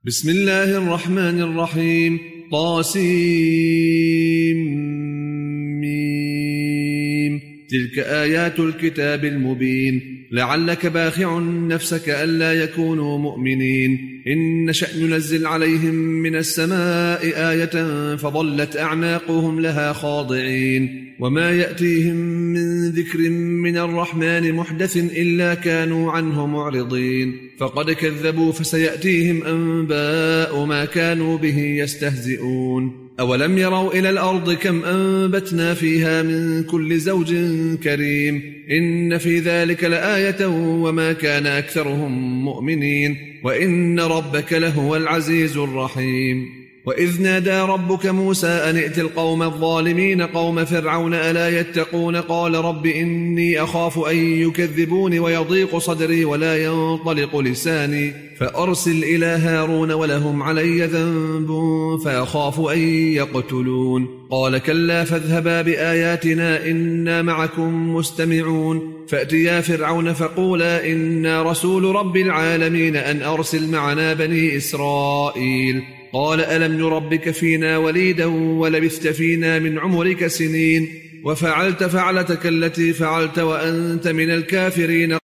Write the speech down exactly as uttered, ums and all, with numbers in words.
بسم الله الرحمن الرحيم. طاسيم. تلك آيات الكتاب المبين. لعلك باخع نفسك ألا يكونوا مؤمنين. إن نشأ ننزل عليهم من السماء آية فظلت أعناقهم لها خاضعين. وما يأتيهم من ذكر من الرحمن محدث إلا كانوا عنه معرضين. فقد كذبوا فسيأتيهم أنباء ما كانوا به يستهزئون. أولم يروا إلى الأرض كم أنبتنا فيها من كل زوج كريم. إن في ذلك لآية وما كان أكثرهم مؤمنين. وإن ربك لهو العزيز الرحيم. وإذ نادى ربك موسى أن ائت القوم الظالمين قوم فرعون ألا يتقون قال رب إني أخاف أن يكذبون ويضيق صدري ولا ينطلق لساني فأرسل إلى هارون ولهم علي ذنب فأخاف أن يقتلون. قال كلا فاذهبا بآياتنا إنا معكم مستمعون. فأتيا فرعون فقولا إنا رسول رب العالمين أن أرسل معنا بني إسرائيل. قال ألم نربك فينا وليدا ولبثت فينا من عمرك سنين وفعلت فعلتك التي فعلت وأنت من الكافرين.